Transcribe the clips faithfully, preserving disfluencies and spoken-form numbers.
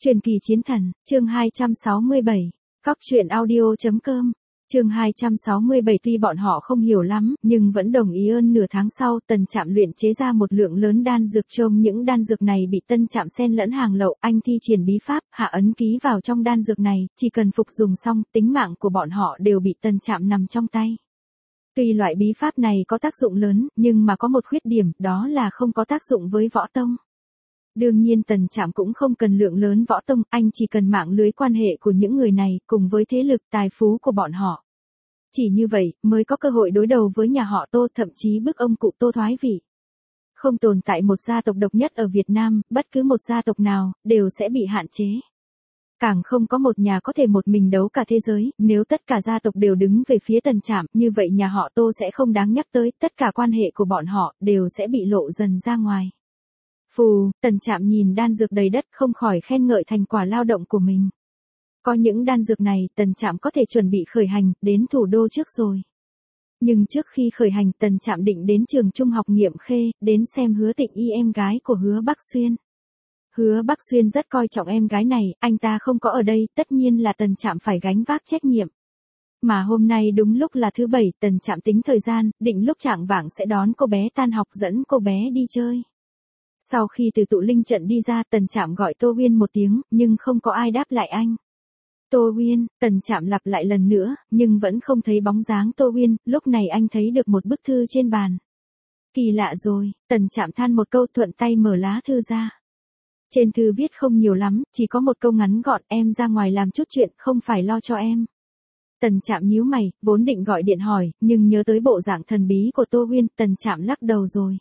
Truyền kỳ chiến thần, chương hai trăm sáu mươi bảy, Cóc truyện audio.com, chương hai trăm sáu mươi bảy. Tuy bọn họ không hiểu lắm, nhưng vẫn đồng ý ơn. Nửa tháng sau, Tần Trạm luyện chế ra một lượng lớn đan dược. Trông những đan dược này bị Tân Trạm xen lẫn hàng lậu, anh thi triển bí pháp, hạ ấn ký vào trong đan dược này, chỉ cần phục dùng xong, tính mạng của bọn họ đều bị Tần Trạm nằm trong tay. Tuy loại bí pháp này có tác dụng lớn, nhưng mà có một khuyết điểm, đó là không có tác dụng với võ tông. Đương nhiên Tần Trạm cũng không cần lượng lớn võ tông, anh chỉ cần mạng lưới quan hệ của những người này, cùng với thế lực tài phú của bọn họ. Chỉ như vậy, mới có cơ hội đối đầu với nhà họ Tô, thậm chí bức ông cụ Tô thoái vị. Không tồn tại một gia tộc độc nhất ở Việt Nam, bất cứ một gia tộc nào, đều sẽ bị hạn chế. Càng không có một nhà có thể một mình đấu cả thế giới, nếu tất cả gia tộc đều đứng về phía Tần Trạm, như vậy nhà họ Tô sẽ không đáng nhắc tới, tất cả quan hệ của bọn họ, đều sẽ bị lộ dần ra ngoài. Phù, Tần Trạm nhìn đan dược đầy đất không khỏi khen ngợi thành quả lao động của mình. Có những đan dược này, Tần Trạm có thể chuẩn bị khởi hành, đến thủ đô trước rồi. Nhưng trước khi khởi hành, Tần Trạm định đến trường trung học Nghiệm Khê, đến xem Hứa Tịnh Y, em gái của Hứa Bắc Xuyên. Hứa Bắc Xuyên rất coi trọng em gái này, anh ta không có ở đây, tất nhiên là Tần Trạm phải gánh vác trách nhiệm. Mà hôm nay đúng lúc là thứ bảy, Tần Trạm tính thời gian, định lúc chạng vạng sẽ đón cô bé tan học, dẫn cô bé đi chơi. Sau khi từ tụ linh trận đi ra, Tần Trạm gọi Tô Uyên một tiếng, nhưng không có ai đáp lại anh. Tô Uyên, Tần Trạm lặp lại lần nữa, nhưng vẫn không thấy bóng dáng Tô Uyên. Lúc này anh thấy được một bức thư trên bàn. Kỳ lạ rồi, Tần Trạm than một câu, thuận tay mở lá thư ra. Trên thư viết không nhiều lắm, chỉ có một câu ngắn gọn: em ra ngoài làm chút chuyện, không phải lo cho em. Tần Trạm nhíu mày, vốn định gọi điện hỏi, nhưng nhớ tới bộ dạng thần bí của Tô Uyên, Tần Trạm lắc đầu rồi.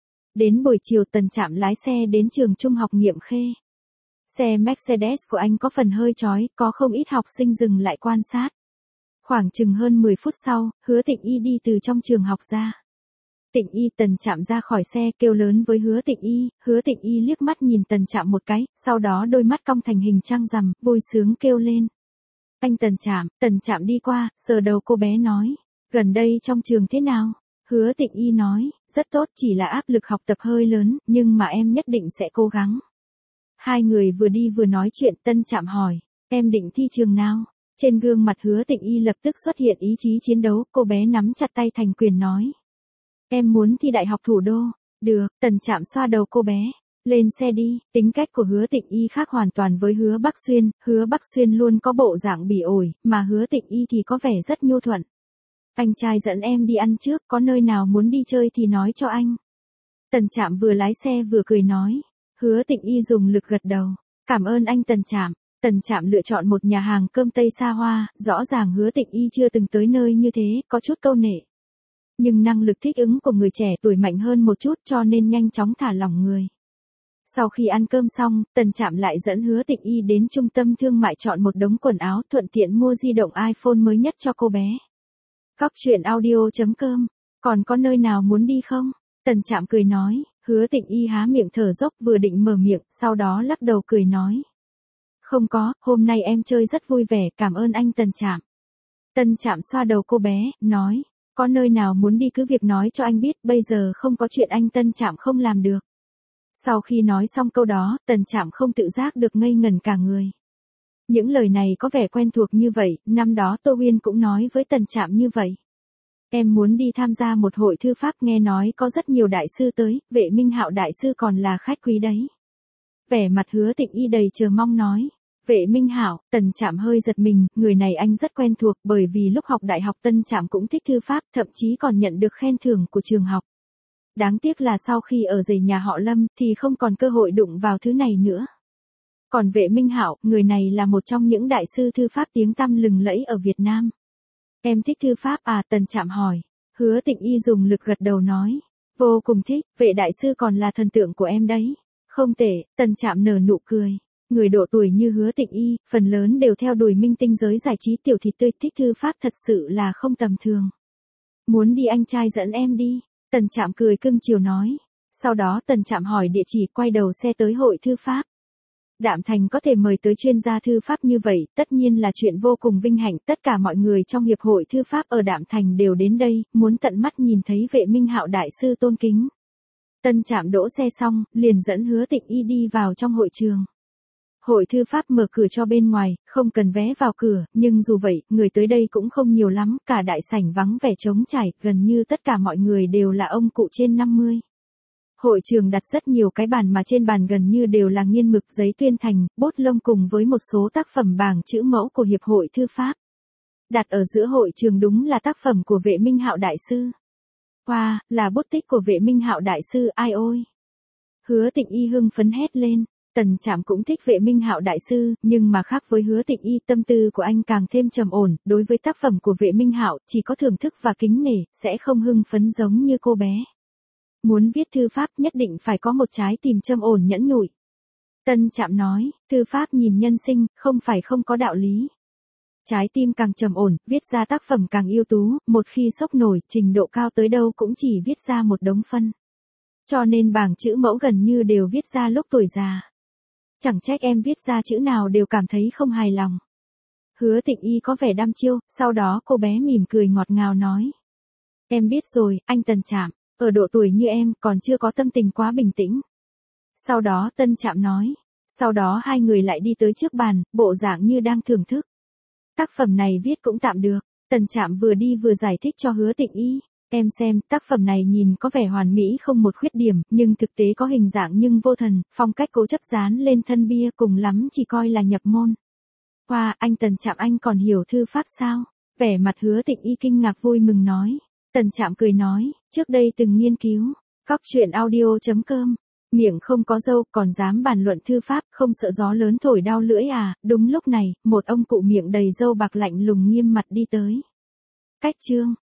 Đến buổi chiều, Tần Trạm lái xe đến trường trung học Nghiệm Khê. Xe Mercedes của anh có phần hơi chói, có không ít học sinh dừng lại quan sát. Khoảng chừng hơn mười phút sau, Hứa Tịnh Y đi từ trong trường học ra. Tịnh Y. Tần Trạm ra khỏi xe, kêu lớn với Hứa Tịnh Y. Hứa Tịnh Y liếc mắt nhìn Tần Trạm một cái, sau đó đôi mắt cong thành hình trăng rằm, vui sướng kêu lên: anh Tần Trạm. Tần Trạm đi qua, sờ đầu cô bé nói: gần đây trong trường thế nào? Hứa Tịnh Y nói: rất tốt, chỉ là áp lực học tập hơi lớn, nhưng mà em nhất định sẽ cố gắng. Hai người vừa đi vừa nói chuyện, Tân Trạm hỏi: em định thi trường nào? Trên gương mặt Hứa Tịnh Y lập tức xuất hiện ý chí chiến đấu, cô bé nắm chặt tay thành quyền nói: em muốn thi đại học thủ đô. Được, Tần Trạm xoa đầu cô bé. Lên xe đi. Tính cách của Hứa Tịnh Y khác hoàn toàn với Hứa Bắc Xuyên, Hứa Bắc Xuyên luôn có bộ dạng bỉ ổi, mà Hứa Tịnh Y thì có vẻ rất nhu thuận. Anh trai dẫn em đi ăn trước, có nơi nào muốn đi chơi thì nói cho anh. Tần Trạm vừa lái xe vừa cười nói. Hứa Tịnh Y dùng lực gật đầu. Cảm ơn anh Tần Trạm. Tần Trạm lựa chọn một nhà hàng cơm Tây xa hoa, rõ ràng Hứa Tịnh Y chưa từng tới nơi như thế, có chút câu nệ. Nhưng năng lực thích ứng của người trẻ tuổi mạnh hơn một chút, cho nên nhanh chóng thả lỏng người. Sau khi ăn cơm xong, Tần Trạm lại dẫn Hứa Tịnh Y đến trung tâm thương mại chọn một đống quần áo, thuận tiện mua di động iPhone mới nhất cho cô bé. Cóc truyện audio.com, còn có nơi nào muốn đi không? Tần Trạm cười nói. Hứa Tịnh Y há miệng thở dốc, vừa định mở miệng, sau đó lắc đầu cười nói: không có, hôm nay em chơi rất vui vẻ, cảm ơn anh Tần Trạm. Tần Trạm xoa đầu cô bé, nói: có nơi nào muốn đi cứ việc nói cho anh biết, bây giờ không có chuyện anh Tần Trạm không làm được. Sau khi nói xong câu đó, Tần Trạm không tự giác được ngây ngẩn cả người. Những lời này có vẻ quen thuộc như vậy, năm đó Tô Uyên cũng nói với Tần Trạm như vậy. Em muốn đi tham gia một hội thư pháp, nghe nói có rất nhiều đại sư tới, Vệ Minh Hạo đại sư còn là khách quý đấy. Vẻ mặt Hứa Tịnh Y đầy chờ mong nói. Vệ Minh Hạo. Tần Trạm hơi giật mình, người này anh rất quen thuộc, bởi vì lúc học đại học Tần Trạm cũng thích thư pháp, thậm chí còn nhận được khen thưởng của trường học. Đáng tiếc là sau khi ở rể nhà họ Lâm, thì không còn cơ hội đụng vào thứ này nữa. Còn Vệ Minh Hạo, người này là một trong những đại sư thư pháp tiếng tăm lừng lẫy ở Việt Nam. Em thích thư pháp à? Tần Trạm hỏi. Hứa Tịnh Y dùng lực gật đầu nói. Vô cùng thích, Vệ đại sư còn là thần tượng của em đấy. Không tệ. Tần Trạm nở nụ cười. Người độ tuổi như Hứa Tịnh Y, phần lớn đều theo đuổi minh tinh giới giải trí tiểu thịt tươi, thích thư pháp thật sự là không tầm thường. Muốn đi anh trai dẫn em đi. Tần Trạm cười cưng chiều nói. Sau đó Tần Trạm hỏi địa chỉ, quay đầu xe tới hội thư pháp. Đạm Thành có thể mời tới chuyên gia thư pháp như vậy, tất nhiên là chuyện vô cùng vinh hạnh, tất cả mọi người trong hiệp hội thư pháp ở Đạm Thành đều đến đây, muốn tận mắt nhìn thấy Vệ Minh Hạo đại sư tôn kính. Tần Trạm đỗ xe xong, liền dẫn Hứa Tịnh Y đi vào trong hội trường. Hội thư pháp mở cửa cho bên ngoài, không cần vé vào cửa, nhưng dù vậy, người tới đây cũng không nhiều lắm, cả đại sảnh vắng vẻ trống trải, gần như tất cả mọi người đều là ông cụ trên năm mươi. Hội trường đặt rất nhiều cái bàn mà trên bàn gần như đều là nghiên mực, giấy tuyên thành, bút lông cùng với một số tác phẩm bảng chữ mẫu của Hiệp hội Thư pháp. Đặt ở giữa hội trường đúng là tác phẩm của Vệ Minh Hạo đại sư. Wow, là bút tích của Vệ Minh Hạo đại sư, ai ôi. Hứa Tịnh Y hưng phấn hét lên. Tần Trạm cũng thích Vệ Minh Hạo đại sư, nhưng mà khác với Hứa Tịnh Y, tâm tư của anh càng thêm trầm ổn, đối với tác phẩm của Vệ Minh Hạo chỉ có thưởng thức và kính nể, sẽ không hưng phấn giống như cô bé. Muốn viết thư pháp nhất định phải có một trái tim trầm ổn nhẫn nhụi. Tân Trạm nói, thư pháp nhìn nhân sinh, không phải không có đạo lý. Trái tim càng trầm ổn, viết ra tác phẩm càng ưu tú, một khi sốc nổi, trình độ cao tới đâu cũng chỉ viết ra một đống phân. Cho nên bảng chữ mẫu gần như đều viết ra lúc tuổi già. Chẳng trách em viết ra chữ nào đều cảm thấy không hài lòng. Hứa Tịnh Y có vẻ đăm chiêu, sau đó cô bé mỉm cười ngọt ngào nói. Em biết rồi, anh Tần Trạm, ở độ tuổi như em còn chưa có tâm tình quá bình tĩnh. Sau đó Tân Trạm nói, sau đó hai người lại đi tới trước bàn, bộ dạng như đang thưởng thức. Tác phẩm này viết cũng tạm được, Tần Trạm vừa đi vừa giải thích cho Hứa Tịnh Y. Em xem, tác phẩm này nhìn có vẻ hoàn mỹ không một khuyết điểm, nhưng thực tế có hình dạng nhưng vô thần, phong cách cố chấp dán lên thân bia cùng lắm chỉ coi là nhập môn. Wow, anh Tần Trạm anh còn hiểu thư pháp sao? Vẻ mặt Hứa Tịnh Y kinh ngạc vui mừng nói. Tần Trạm cười nói, trước đây từng nghiên cứu. Cóc truyện audio chấm com. Miệng không có râu còn dám bàn luận thư pháp, không sợ gió lớn thổi đau lưỡi à? Đúng lúc này, một ông cụ miệng đầy râu bạc lạnh lùng nghiêm mặt đi tới. Cách chương.